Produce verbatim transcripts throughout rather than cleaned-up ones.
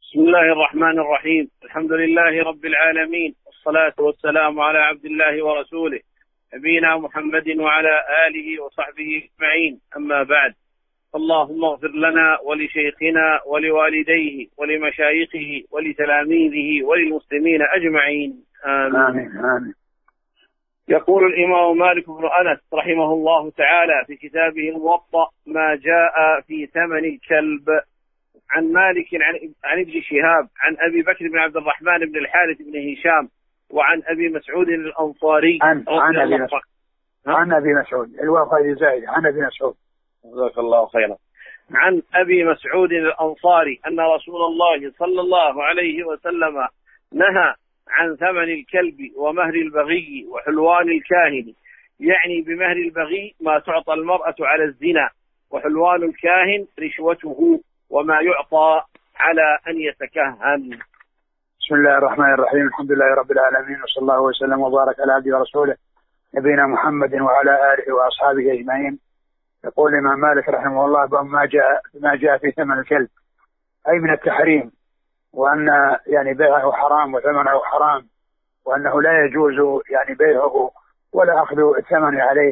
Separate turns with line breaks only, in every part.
بسم الله الرحمن الرحيم. الحمد لله رب العالمين، والصلاة والسلام على عبد الله ورسوله نبينا محمد وعلى آله وصحبه أجمعين، أما بعد. اللهم اغفر لنا ولشيخنا ولوالديه ولمشايخه ولتلاميذه وللمسلمين أجمعين، آمين.
آمين آمين.
يقول الإمام مالك بن أنس رحمه الله تعالى في كتابه الموطأ ما جاء في ثمن الكلب، عن مالك عن ابن شهاب عن أبي بكر بن عبد الرحمن بن الحارث بن هشام وعن أبي مسعود الأنصاري
عن عن أبي مسعود عن أبي مسعود الواقع زايد عن أبي مسعود
جزاك الله خيرا. عن أبي مسعود الأنصاري أن رسول الله صلى الله عليه وسلم نهى عن ثمن الكلب ومهر البغي وحلوان الكاهن، يعني بمهر البغي ما تعطى المرأة على الزنا، وحلوان الكاهن رشوته وما يعطى على أن يتكهن.
بسم الله الرحمن الرحيم. الحمد لله رب العالمين، وصلى الله وسلم وبارك على عبده ورسوله نبينا محمد وعلى آله وأصحابه أجمعين. يقول الإمام مالك رحمه الله بما جاء ما جاء في ثمن الكلب، أي من التحريم، وأن يعني بيعه حرام وثمنه حرام، وأنه لا يجوز يعني بيعه ولا أخذ الثمن عليه،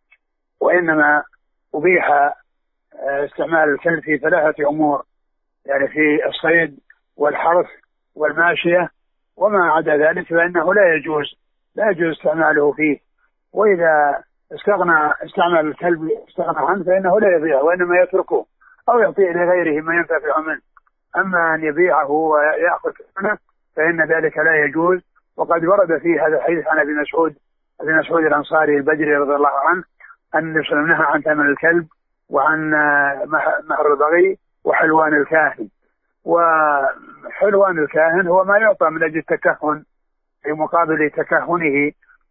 وإنما أبيح استعمال الكلب في ثلاثة أمور، يعني في الصيد والحرث والماشية، وما عدا ذلك فإنه لا يجوز لا يجوز استعماله فيه. وإذا استغنى استعمل الكلب استغنى عنه فإنه لا يبيعه، وإنما يتركه أو يعطيه لغيره ما ينتفع منه. أما أن يبيعه ويأخذ ثمنه فإن ذلك لا يجوز. وقد ورد في هذا الحديث عن أبي مسعود أبي مسعود الأنصاري البدري رضي الله عنه أن النبي صلى الله عليه وسلم نهى عن ثمن الكلب وعن مهر البغي وحلوان الكاهن. وحلوان الكاهن هو ما يعطى من أجل التكهن في مقابل تكهنه،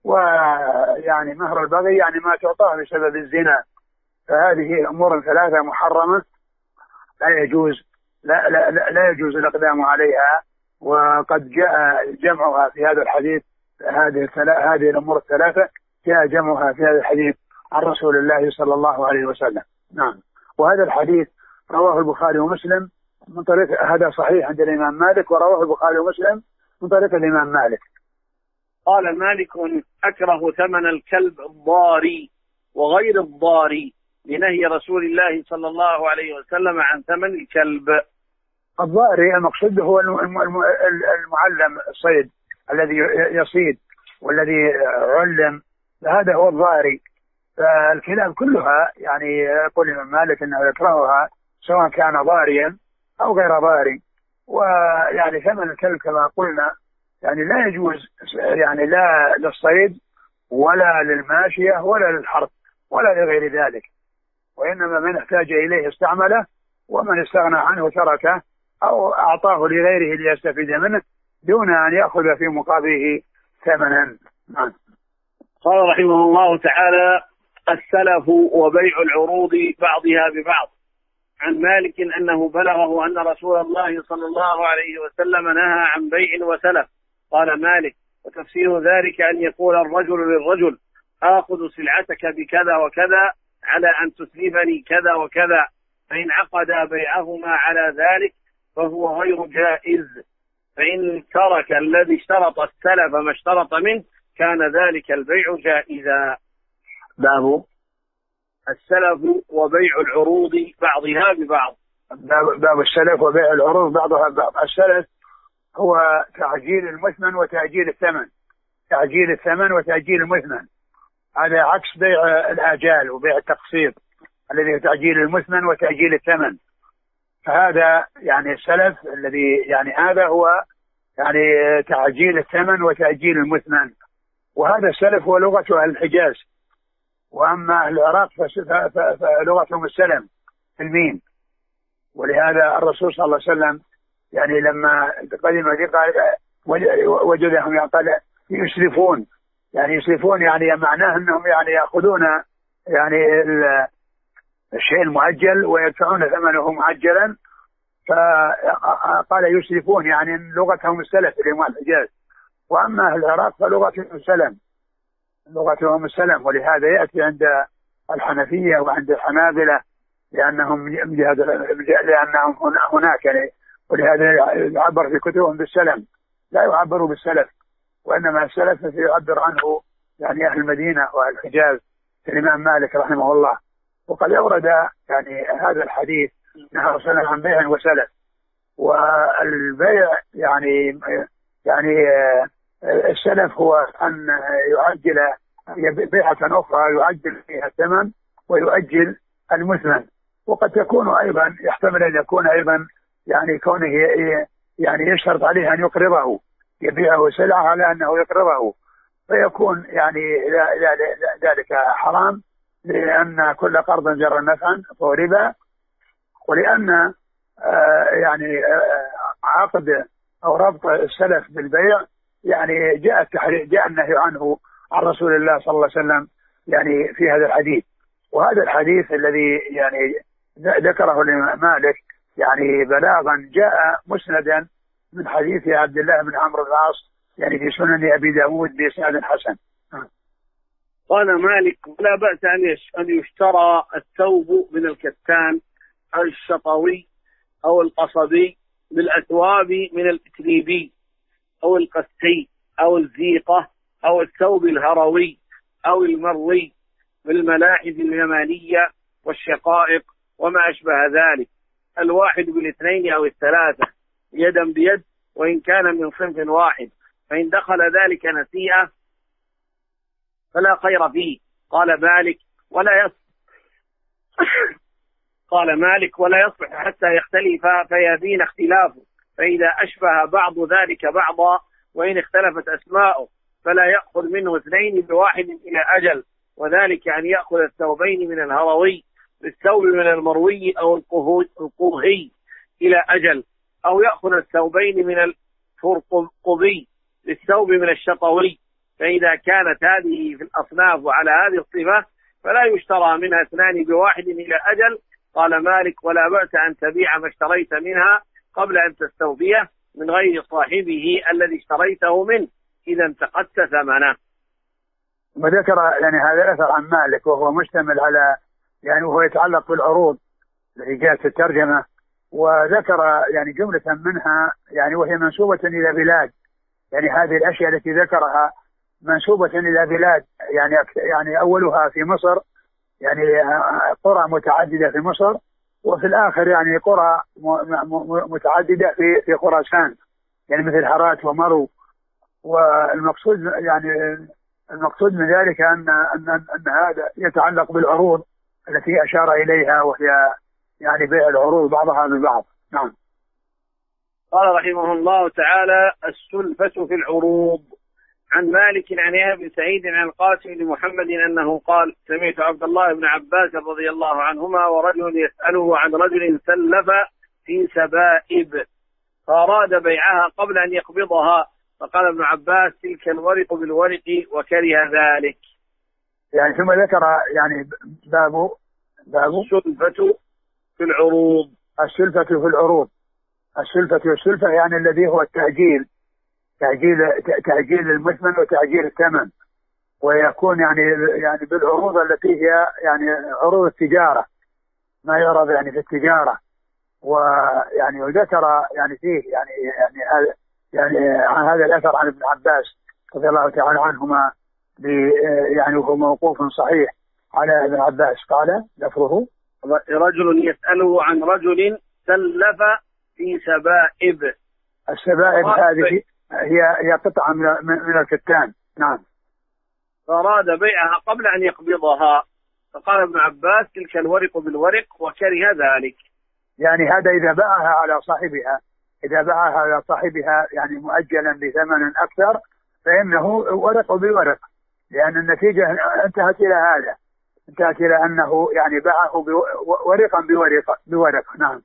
ويعني مهر البغي يعني ما تعطاه بسبب الزنا. فهذه أمور ثلاثة محرمة لا يجوز لا لا لا, لا يجوز الإقدام عليها، وقد جاء جمعها في هذا الحديث. هذه هذه الأمور الثلاثة جاء جمعها في هذا الحديث عن رسول الله صلى الله عليه وسلم. نعم. وهذا الحديث رواه البخاري ومسلم من طريق، هذا صحيح عند الإمام مالك، ورواه البخاري ومسلم من طريق الإمام مالك.
قال مالك: أكره ثمن الكلب الضاري وغير الضاري لنهي رسول الله صلى الله عليه وسلم عن ثمن الكلب.
الضاري المقصود هو المعلم الصيد الذي يصيد والذي علم، هذا هو الضاري. فالكلاب كلها يعني يقول الإمام مالك أنه يكرهها سواء كان ضاريا أو غير ضاري. ويعني ثمن الكلب كما قلنا يعني لا يجوز، يعني لا للصيد ولا للماشية ولا للحرث ولا لغير ذلك، وإنما من احتاج إليه استعمله، ومن استغنى عنه تركه أو أعطاه لغيره ليستفيد منه دون أن يأخذ في مقابله ثمنا.
قال رحمه الله تعالى: السلف وبيع العروض بعضها ببعض. عن مالك أنه بلغه أن رسول الله صلى الله عليه وسلم نهى عن بيع وسلف. قال مالك: وتفسير ذلك أن يقول الرجل للرجل: آخذ سلعتك بكذا وكذا على أن تسلفني كذا وكذا، فإن عقد بيعهما على ذلك فهو غير جائز، فإن ترك الذي اشترط السلف ما اشترط منه كان ذلك البيع جائزا.
باب
السلف وبيع العروض بعضها ببعض.
باب السلف وبيع العروض بعضها ببعض. السلف هو تعجيل المثمن وتأجيل الثمن، تعجيل الثمن وتأجيل المثمن، هذا عكس بيع الآجال وبيع التقسيط الذي هو تعجيل المثمن وتأجيل الثمن. فهذا يعني السلف الذي يعني هذا هو يعني تعجيل الثمن وتأجيل المثمن، وهذا السلف هو لغة أهل الحجاز. وأما أهل العراق فلغتهم السلم في الميم. ولهذا الرسول صلى الله عليه وسلم يعني لما قدم قال وجدهم قال يسلفون، يعني يسلفون يعني معناه أنهم يعني يأخذون يعني الشيء المؤجل ويدفعون ثمنه معجلا، فقال يسلفون يعني لغتهم السلف اللي هم الحجاز. وأما أهل العراق فلغتهم السلم لغتهم السلم ولهذا يأتي عند الحنفية وعند الحنابلة لأنهم لأنهم هناك يعني ولهذا يعبر في كتبهم بالسلم، لا يعبر بالسلف، وإنما السلف الذي يعبر عنه يعني أهل المدينة وأهل الحجاز الإمام مالك رحمه الله. وقد أورد يعني هذا الحديث نهى صلى الله عن بيع وسلف. والبيع يعني يعني السلف هو أن يعجل بيعة أخرى يعجل فيها الثمن ويؤجل المثمن. وقد تكون أيضا يحتمل أن يكون أيضا يعني كونه يعني يشترط عليه أن يقرضه، يبيعه سلعة على أنه يقرضه، فيكون يعني ذلك حرام، لأن كل قرض جر نفعا فهو ربا. ولأن آه يعني آه عقد أو ربط السلف بالبيع يعني جاء التحريم، جاء النهي عنه عن رسول الله صلى الله عليه وسلم يعني في هذا الحديث. وهذا الحديث الذي يعني ذكره الإمام مالك يعني بلاغا جاء مسندا من حديث عبد الله بن عمرو بن العاص يعني في سنن أبي داود بإسناد حسن.
قال مالك: لا بأس أن يشترى الثوب من الكتان أو الشطوي أو القصبي بالأثواب من الإتريبي أو القسي أو الزيقة أو الثوب الهروي أو المروي بالملاحف اليمانية والشقائق وما أشبه ذلك، الواحد بالاثنين أو الثلاثة يدا بيد وإن كان من صنف واحد، فإن دخل ذلك نسيئة فلا خير فيه. قال مالك: ولا يصح قال مالك ولا يصح حتى يختلف فيبين اختلافه، فإذا أشبه بعض ذلك بعضا وإن اختلفت أسماؤه فلا يأخذ منه اثنين بواحد إلى أجل، وذلك أن يأخذ الثوبين من الهروي بالثوب من المروي أو القوهي إلى أجل، أو يأخذ الثوبين من الفرقبي بالثوب من الشطوي. فإذا كانت هذه في الأصناف وعلى هذه الصفة فلا يشترى منها اثنان بواحد إلى أجل. قال مالك: ولا بأس أن تبيع ما اشتريت منها قبل أن تستوفيه من غير صاحبه الذي اشتريته منه إذا انتقدت ثمنه.
وذكر يعني هذا الأثر عن مالك وهو مشتمل على يعني وهو يتعلق بالعروض التي جاءت في الترجمة، وذكر يعني جملة منها يعني وهي منسوبة إلى بلاد، يعني هذه الأشياء التي ذكرها منسوبة إلى بلاد يعني يعني أولها في مصر، يعني قرى متعددة في مصر، وفي الآخر يعني قرى متعددة في في خراسان يعني مثل هرات ومرو. والمقصود يعني المقصود من ذلك أن أن أن هذا يتعلق بالعروض التي أشار إليها، وهي يعني بيع العروض بعضها ببعض. نعم.
قال رحمه الله تعالى: السلفة في العروض. عن مالك عن يحيى بن سعيد عن القاسم بن محمد أنه قال: سمعت عبد الله بن عباس رضي الله عنهما ورجل يسأله عن رجل سلف في سبائب فأراد بيعها قبل أن يقبضها، فقال ابن عباس: تلك الورق بالورق، وكره ذلك.
يعني ثم ذكر يعني باب باب
السلفة في العروض.
السلفة في العروض السلفة والسلفة يعني الذي هو التأجيل، تأجيل تأجيل المثمن وتأجيل الثمن، ويكون يعني يعني بالعروض التي هي يعني عروض التجارة، ما يعرض يعني في التجارة. ويعني وذكر يعني فيه يعني يعني هذا يعني عن هذا الأثر عن ابن عباس رضي الله تعالى عنهما يعني وهو موقوف صحيح على ابن عباس. قال: لفظه:
رجل يسأله عن رجل سلف في سبائب.
السبائب هذه هي هي قطعة من من الكتان. نعم.
فأراد بيعها قبل أن يقبضها، فقال ابن عباس: تلك الورق بالورق، وكره ذلك.
يعني هذا إذا باعها على صاحبها إذا باعها على صاحبها يعني مؤجلا بثمن أكثر فإنه ورق بورق، لأن النتيجة انتهت إلى هذا انتهت إلى أنه يعني باعه ورقا بورق بورق. نعم.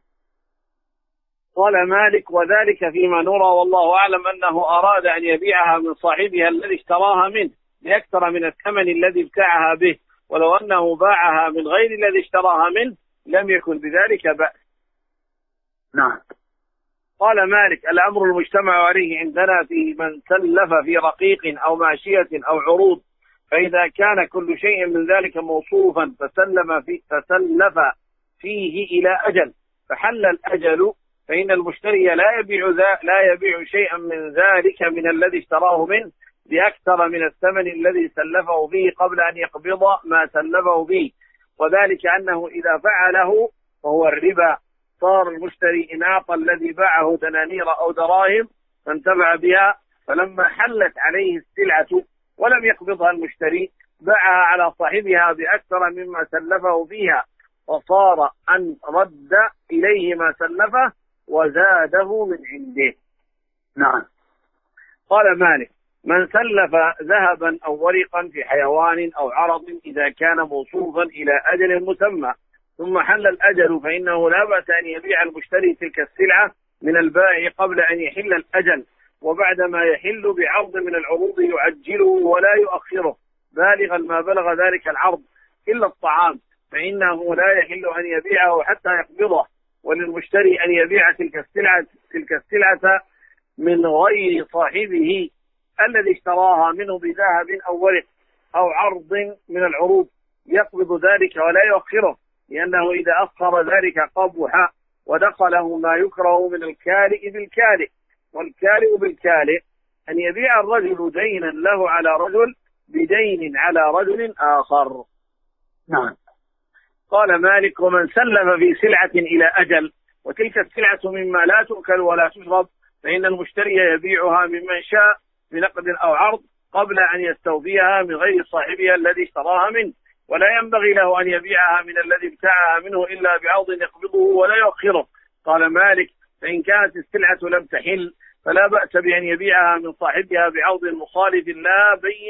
قال مالك: وذلك فيما نرى والله أعلم أنه أراد أن يبيعها من صاحبها الذي اشتراها منه ليكثر من الثمن الذي ابتاعها به، ولو أنه باعها من غير الذي اشتراها منه لم يكن بذلك بأس.
نعم.
قال مالك: الأمر المجتمع عليه عندنا في من سلف في رقيق أو ماشية أو عروض، فإذا كان كل شيء من ذلك موصوفا فسلم في فسلف فيه إلى أجل فحل الأجل فإن المشتري لا يبيع ذا لا يبيع شيئا من ذلك من الذي اشتراه منه بأكثر من الثمن الذي سلفه به قبل أن يقبض ما سلفه به، وذلك أنه إذا فعله فهو الربا. صار المشتري إن أعطى الذي باعه دنانير أو دراهم فانتفع بها، فلما حلت عليه السلعة ولم يقبضها المشتري باعها على صاحبها بأكثر مما سلفه فيها، فصار أن رد إليه ما سلفه وزاده من عنده.
نعم.
قال مالك: من سلف ذهبا أو ورقا في حيوان أو عرض إذا كان موصوفا إلى أجل مسمى ثم حل الأجل فإنه لا بأس أن يبيع المشتري تلك السلعة من البائع قبل أن يحل الأجل، وبعدما يحل بعرض من العروض يعجله ولا يؤخره بالغا ما بلغ ذلك العرض إلا الطعام، فإنه لا يحل أن يبيعه حتى يقبضه، وللمشتري أن يبيع تلك السلعة تلك السلعة من غير صاحبه الذي اشتراها منه بذهب أو ورق أو عرض من العروض يقبض ذلك ولا يؤخره، لأنه إذا أخر ذلك قبح ودخله ما يكره من الكالئ بالكالئ، والكالئ بالكالئ أن يبيع الرجل دينا له على رجل بدين على رجل آخر.
نعم.
قال مالك: ومن سلف في سلعة إلى أجل وتلك السلعة مما لا تؤكل ولا تشرب فإن المشتري يبيعها ممن شاء بنقد أو عرض قبل أن يستوفيها من غير صاحبها الذي اشتراها منه، ولا ينبغي له أن يبيعها من الذي ابتاعها منه إلا بعرض يقبضه ولا يؤخره. قال مالك: فإن كانت السلعة لم تحل فلا بأس بأن يبيعها من صاحبها بعرض مخالف لا بين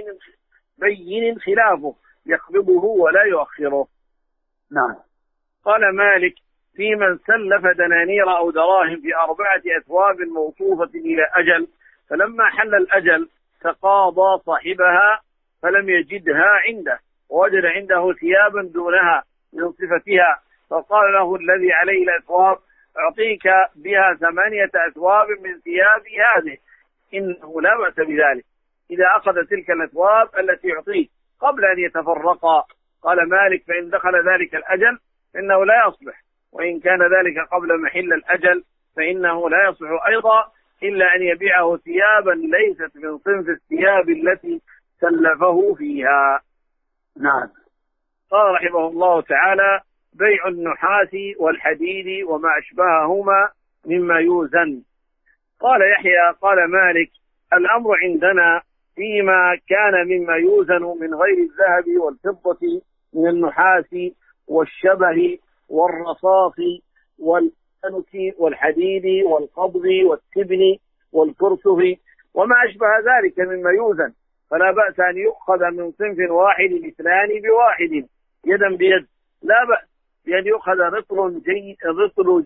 بين خلافه يقبضه ولا يؤخره.
نعم.
قال مالك: في من سلف دنانير أو دراهم في أربعة أثواب موصوفة إلى أجل فلما حل الأجل تقاضى صاحبها فلم يجدها عنده ووجد عنده ثيابا دونها من صفتها، فقال له الذي عليه الأثواب: أعطيك بها ثمانية أثواب من ثياب هذه، إنه لا بأس بذلك إذا أخذ تلك الأثواب التي يعطيه قبل أن يتفرقا. قال مالك: فإن دخل ذلك الأجل فإنه لا يصلح، وإن كان ذلك قبل محل الأجل فإنه لا يصلح أيضا إلا أن يبيعه ثيابا ليست من صنف الثياب التي سلفه فيها.
نعم.
قال رحمه الله تعالى: بيع النحاس والحديد وما أشبههما مما يوزن. قال يحيى: قال مالك: الأمر عندنا فيما كان مما يوزن من غير الذهب والفضة من النحاس والشبه والرصاص والأنك والحديد والقبض والتبن والكرسف وما أشبه ذلك مما يوزن، فلا بأس أن يؤخذ من صنف واحد اثنان بواحد يدا بيد، لا بأس بأن يؤخذ رطل جيد رطل,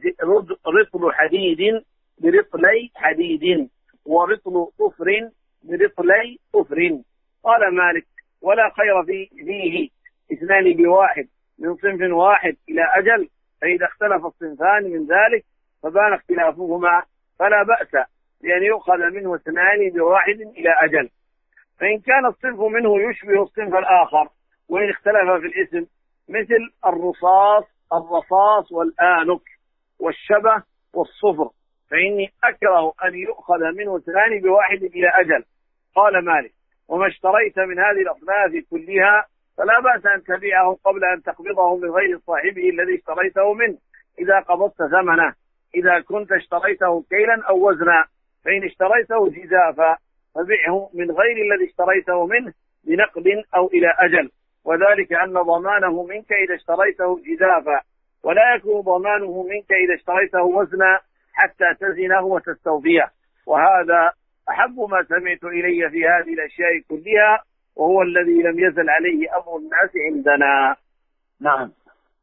رطل حديد برطلي حديد ورطل صفر برطلي صفر. قال مالك: ولا خير في فيه اثنان بواحد من صنف واحد إلى أجل، فإذا اختلف الصنفان من ذلك فبان اختلافهما فلا بأس بأن يؤخذ منه اثنان بواحد إلى أجل. فإن كان الصنف منه يشبه الصنف الآخر وإن اختلف في الاسم مثل الرصاص الرصاص والآنك والشبه والصفر فإني أكره أن يؤخذ منه اثنان بواحد إلى أجل. قال مالك: وما اشتريت من هذه الأصناف كلها فلا بأس أن تبيعه قبل أن تقبضه من غير صاحبه الذي اشتريته منه إذا قبضت ثمنه، إذا كنت اشتريته كيلا أو وزنا، فإن اشتريته جزافا فبيعه من غير الذي اشتريته منه بنقد أو إلى أجل، وذلك أن ضمانه منك إذا اشتريته جزافا، ولا يكون ضمانه منك إذا اشتريته وزنا حتى تزنه وتستوفيه. وهذا أحب ما سمعت إلي في هذه الأشياء كلها، وهو الذي لم يزل عليه أمر الناس عندنا.
نعم.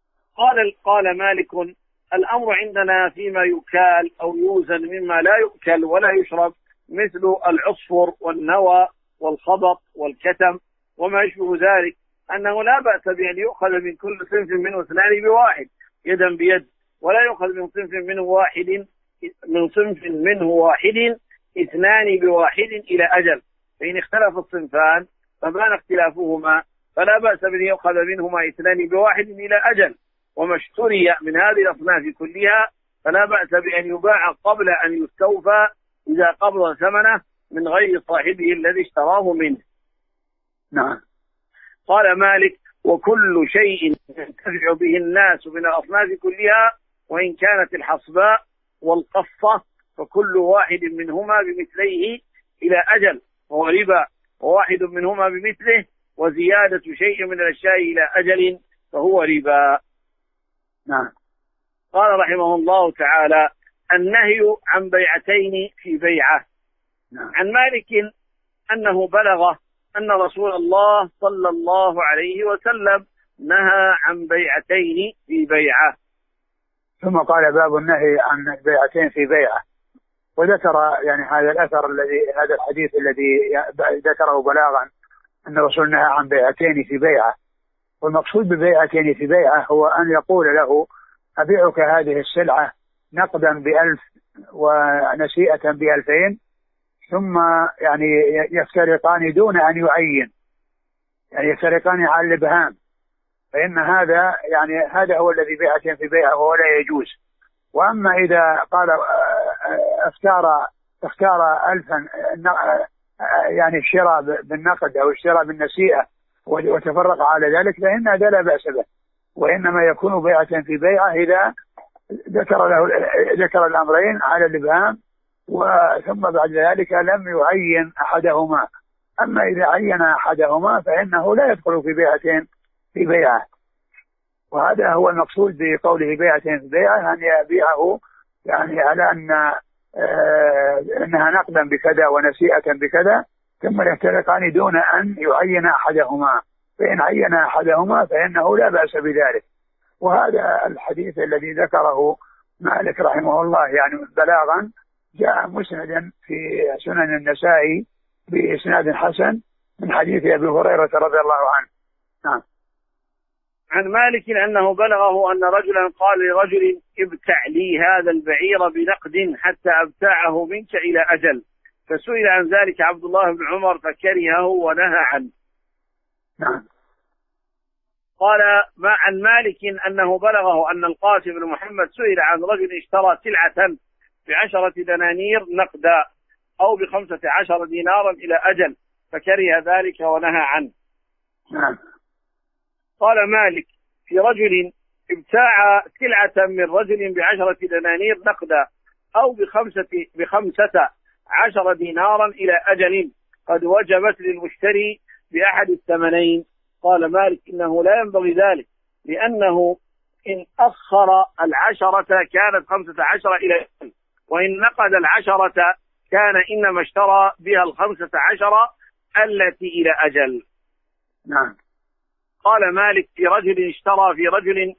قال قال مالك: الأمر عندنا فيما يكال أو يوزن مما لا يؤكل ولا يشرب مثل العصفر والنوى والخبط والكتم وما يشبه ذلك، أنه لا بأس بأن يؤخذ من كل صنف منه اثنان بواحد يدا بيد، ولا يؤخذ من صنف منه واحد من صنف منه واحد اثنان بواحد إلى أجل، فإن اختلف الصنفان فبان اختلافهما فلا بأس بأن يؤخذ منهما اثنان بواحد إلى أجل. وما اشتري من هذه الأصناف كلها فلا بأس بأن يباع قبل أن يستوفى إذا قبض ثمنه من غير صاحبه الذي اشتراه منه.
نعم.
قال مالك: وكل شيء ينتفع به الناس من الأصناف كلها وإن كانت الحصباء والقصة فكل واحد منهما بمثليه إلى أجل وهو ربا، وواحد منهما بمثله وزيادة شيء من الأشياء إلى أجل فهو ربا.
نعم.
قال رحمه الله تعالى: النهي عن بيعتين في بيعة.
نعم.
عن مالك أنه بلغه أن رسول الله صلى الله عليه وسلم نهى عن بيعتين في بيعة.
ثم قال: باب النهي عن بيعتين في بيعة. وذكر يعني هذا الأثر الذي هذا الحديث الذي ذكره بلاغا أن الرسول نهى عن بيعتين في بيعة. والمقصود ببيعتين في بيعة هو أن يقول له: أبيعك هذه السلعة نقدا بألف ونسيئة بألفين، ثم يعني يفترقان دون أن يعين، يعني يفترقان على الإبهام، فإن هذا يعني هذا هو الذي بيعتين في بيعة وهو لا يجوز. وأما إذا قال اختار اختار ألفا يعني الشراء بالنقد أو الشراء بالنسيئة وتفرق على ذلك فإن هذا لا بأس به، وإنما يكون بيعة في بيعة إذا ذكر له ذكر الأمرين على الإبهام وثم بعد ذلك لم يعين أحدهما. أما إذا عين أحدهما فإنه لا يدخل في بيعتين في بيعة. وهذا هو المقصود بقوله بيعتين في بيعة، أن يبيعه يعني على أن آه أنها نقدا بكذا ونسيئة بكذا ثم يفترقان دون أن يعين أحدهما، فإن عين أحدهما فإنه لا بأس بذلك. وهذا الحديث الذي ذكره مالك رحمه الله يعني بلاغا جاء مسندا في سنن النسائي بإسناد حسن من حديث أبي هريرة رضي الله عنه. نعم.
عن مالك أنه بلغه أن رجلا قال لرجل: ابتع لي هذا البعير بنقد حتى أبتاعه منك إلى أجل، فسئل عن ذلك عبد الله بن عمر فكرهه ونهى عنه.
نعم.
قال ما عن مالك أنه بلغه أن القاسم بن محمد سئل عن رجل اشترى سلعة بعشرة دنانير نقدا أو بخمسة عشر دينارا إلى أجل فكره ذلك ونهى عنه.
نعم.
قال مالك: في رجل ابتاع سلعة من رجل بعشرة دنانير نقدا أو بخمسة, بخمسة عشر دينارا إلى أجل قد وجبت للمشتري بأحد الثمنين. قال مالك: إنه لا ينبغي ذلك، لأنه إن أخر العشرة كانت خمسة عشر إلى أجل، وإن نقد العشرة كان إنما اشترى بها الخمسة عشر التي إلى أجل.
نعم.
قال مالك: في رجل اشترى في رجل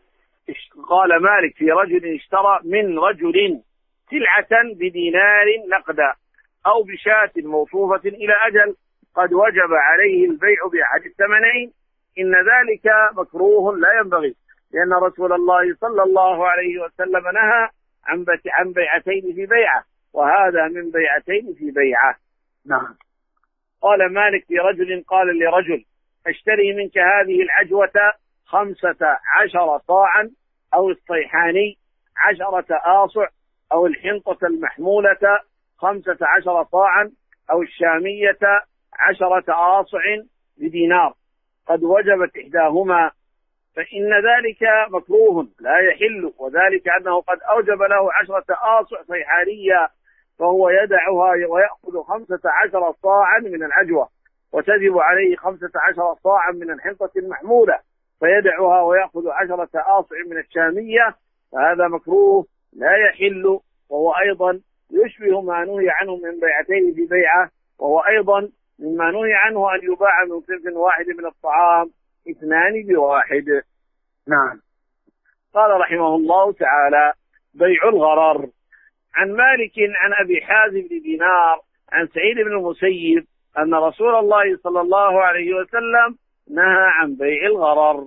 قال مالك في رجل اشترى من رجل سلعة بدينار نقدا أو بشاة موصوفة إلى أجل قد وجب عليه البيع بأحد الثمنين، إن ذلك مكروه لا ينبغي، لأن رسول الله صلى الله عليه وسلم نهى عن بيعتين في بيعة، وهذا من بيعتين في بيعة.
نعم.
قال مالك: في رجل قال لرجل: اشتري منك هذه العجوة خمسة عشر صاعا أو الصيحاني عشرة آصع أو الحنطة المحمولة خمسة عشر صاعا أو الشامية عشرة آصع بدينار قد وجبت إحداهما، فإن ذلك مكروه لا يحل، وذلك أنه قد أوجب له عشرة آصع صيحانية فهو يدعها ويأخذ خمسة عشر صاعا من العجوة، وتجب عليه خمسة عشر صاعا من الحنطة المحمولة فيدعها ويأخذ عشرة آصع من الشامية، فهذا مكروه لا يحل، وهو أيضا يشبه ما نهي عنه من بيعتين في بيعة، وهو أيضا مما نهي عنه أن يباع من صنف واحد من الطعام اثنان بواحد.
نعم.
قال رحمه الله تعالى: بيع الغرر. عن مالك عن أبي حازم بن دينار عن سعيد بن المسيب أن رسول الله صلى الله عليه وسلم نهى عن بيع الغرر.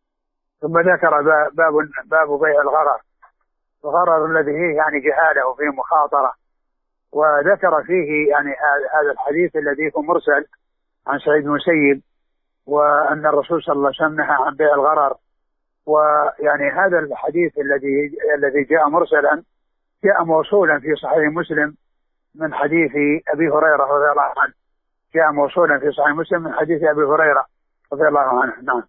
ثم ذكر باب باب بيع الغرر، الغرر الذي هي يعني جهاله وفيه مخاطرة، وذكر فيه يعني هذا الحديث الذي هو مرسل عن سعيد بن المسيب، وأن الرسول صلى الله عليه وسلم نهى عن بيع الغرر. ويعني هذا الحديث الذي الذي جاء مرسلا جاء موصولا في صحيح مسلم من حديث أبي هريرة رضي الله عنه، جاء موصولا في صحيح مسلم من حديث أبي هريرة رضي الله عنه. نعم.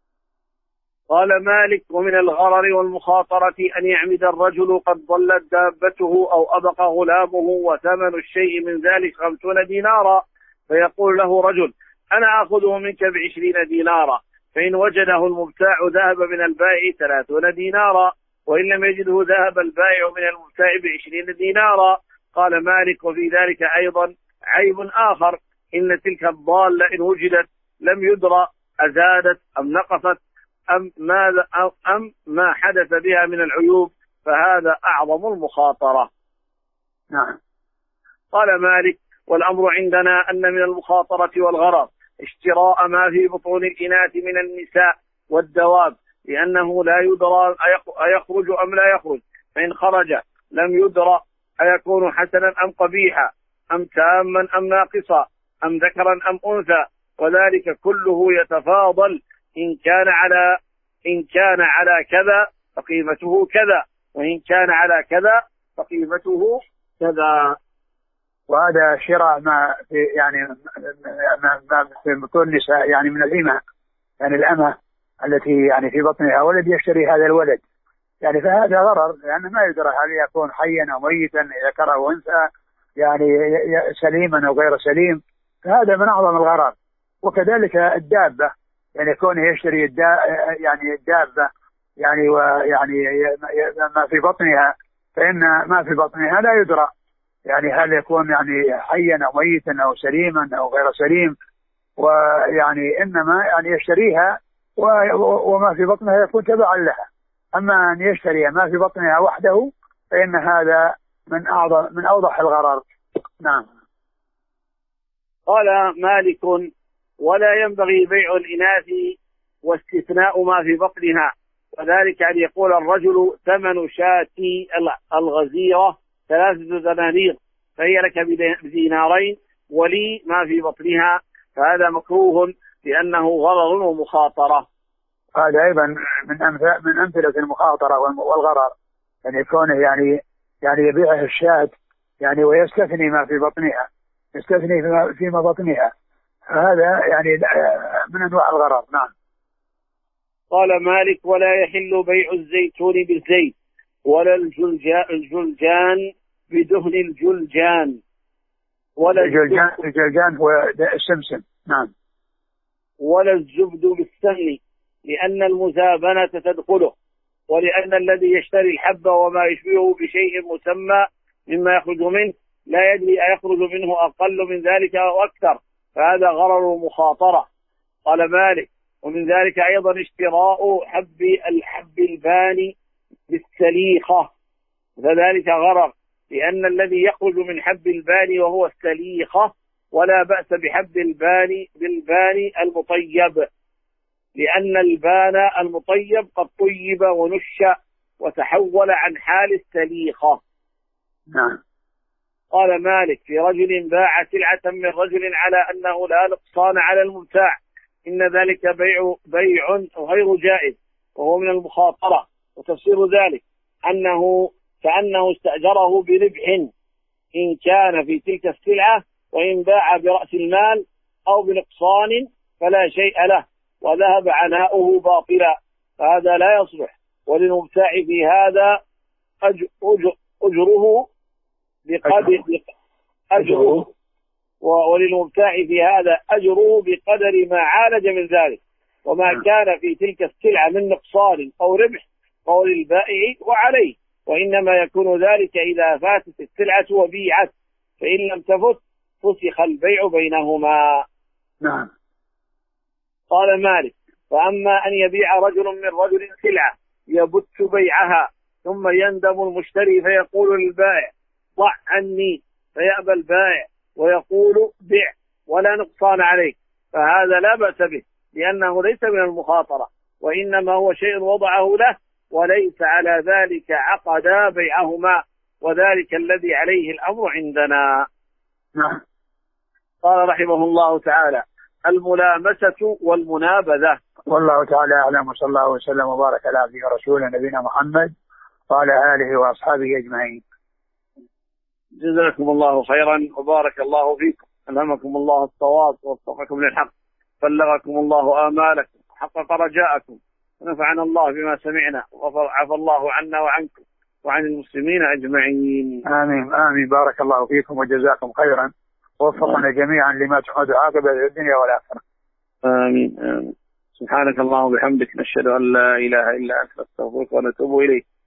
قال مالك: ومن الغرر والمخاطرة أن يعمد الرجل قد ضلت دابته أو أبق غلامه وثمن الشيء من ذلك خمسون دينارا، فيقول له رجل: أنا أخذه منك بعشرين دينارا، فإن وجده المبتاع ذهب من البائع ثلاثون دينارا، وإن لم يجده ذهب البائع من المبتاع بعشرين دينارا. قال مالك: وفي ذلك أيضا عيب آخر، إن تلك الضالة إن وجدت لم يدرى أزادت أم نقصت أم ماذا أم ما حدث بها من العيوب، فهذا أعظم المخاطرة.
نعم.
قال مالك: والأمر عندنا أن من المخاطرة والغرر اشتراء ما في بطون الإناث من النساء والدواب، لأنه لا يدرى أيخرج أم لا يخرج، فإن خرج لم يدرى أيكون حسنا أم قبيحا أم تاما أم ناقصا أم ذكرا أم أنثى، وذلك كله يتفاضل، إن كان على إن كان على كذا فقيمته كذا، وإن كان على كذا فقيمته كذا.
وهذا شراء ما في يعني ما, ما في بطون النساء، يعني من الإمة، يعني الأمة التي يعني في بطنها ولد يشتري هذا الولد، يعني فهذا غرر، لأنه ما يدرى هل يكون حيا أو ميتا، ذكر أو أنثى، يعني سليما أو غير سليم، فهذا من أعظم الغرر. وكذلك الدابة، يعني كونه يشتري الدا يعني الدابة يعني ويعني ما في بطنها، فإن ما في بطنها لا يدرى يعني هل يكون يعني حيا أو ميتا أو سليما أو غير سليم، ويعني إنما يعني يشتريها وما في بطنها يكون تبعا لها. أما أن يشتري ما في بطنها وحده فإن هذا من أعظم من أوضح الغرر. نعم.
قال مالك: ولا ينبغي بيع الإناث واستثناء ما في بطنها، وذلك أن يقول الرجل: ثمن شاتي الغزيرة ثلاثة دنانير، فهي لك بدينارين ولي ما في بطنها، فهذا مكروه لأنه غرر ومخاطرة.
هذا أيضا من أمثلة من أمثلة المخاطرة والغرر، يعني كونه يعني يعني يبيعه الشاة يعني ويستثني ما في بطنها، يستثني فيما بطنها، هذا يعني من أنواع الغرر. نعم.
قال مالك: ولا يحل بيع الزيتون بالزيت، ولا الجلجان بدهن الجلجان،
ولا الجلجان, الجلجان هو السمسم. نعم.
ولا الزبد بالسمن، لأن المزابنة تدخله، ولأن الذي يشتري الحب وما يشبهه بشيء مسمى مما يخرج منه لا يدري أيخرج منه أقل من ذلك أو أكثر، فهذا غرر ومخاطرة. قال مالك: ومن ذلك أيضا اشتراء حب الحب الباني بالسليخة، فذلك غرر، لأن الذي يخرج من حب الباني وهو السليخة، ولا بأس بحب الباني بالباني المطيب، لأن البان المطيب قد طيب ونش وتحول عن حال السليخة.
نعم.
قال مالك: في رجل باع سلعة من رجل على أنه لا نقصان على المبتاع، إن ذلك بيع بيع غير جائز، وهو من المخاطرة. وتفسير ذلك أنه كأنه استأجره بربح إن كان في تلك السلعة، وإن باع برأس المال أو بنقصان فلا شيء له، وذهب عناؤه باطلا، فهذا لا يصلح. وللمبتاع في هذا أجره بقدر أجره وللمبتاع في هذا أجره بقدر ما عالج من ذلك، وما كان في تلك السلعة من نقصان أو ربح فهو للبائع وعليه، وإنما يكون ذلك إذا فاتت السلعة وبيعت، فإن لم تفت فسخ البيع بينهما.
نعم.
قال مالك: فأما أن يبيع رجل من رجل سلعة يبت بيعها، ثم يندم المشتري فيقول للبائع: ضع عني، فيأبى البائع ويقول: بع ولا نقصان عليك، فهذا لا بأس به، لأنه ليس من المخاطرة، وإنما هو شيء وضعه له، وليس على ذلك عقدا بيعهما، وذلك الذي عليه الأمر عندنا.
نعم.
قال رحمه الله تعالى: الملامسة والمنابذة.
والله تعالى أعلم، وصلى الله وسلم وبارك على عبده ورسوله نبينا محمد وعلى آله وأصحابه أجمعين.
جزاكم الله خيرا وبارك الله فيكم، ألهمكم الله الصواب ووفقكم للحق، بلغكم الله آمالكم وحقق رجاءكم، ونفعنا الله بما سمعنا، وعفى الله عنا وعنكم وعن المسلمين أجمعين.
آمين آمين. بارك الله فيكم وجزاكم خيرا، ووفقنا جميعا لما تحمد عاقبة الدنيا والآخرة.
آمين آمين. سبحانك اللهم وبحمدك، نشهد أن لا إله إلا أنت، نستغفرك ونتوب إليك.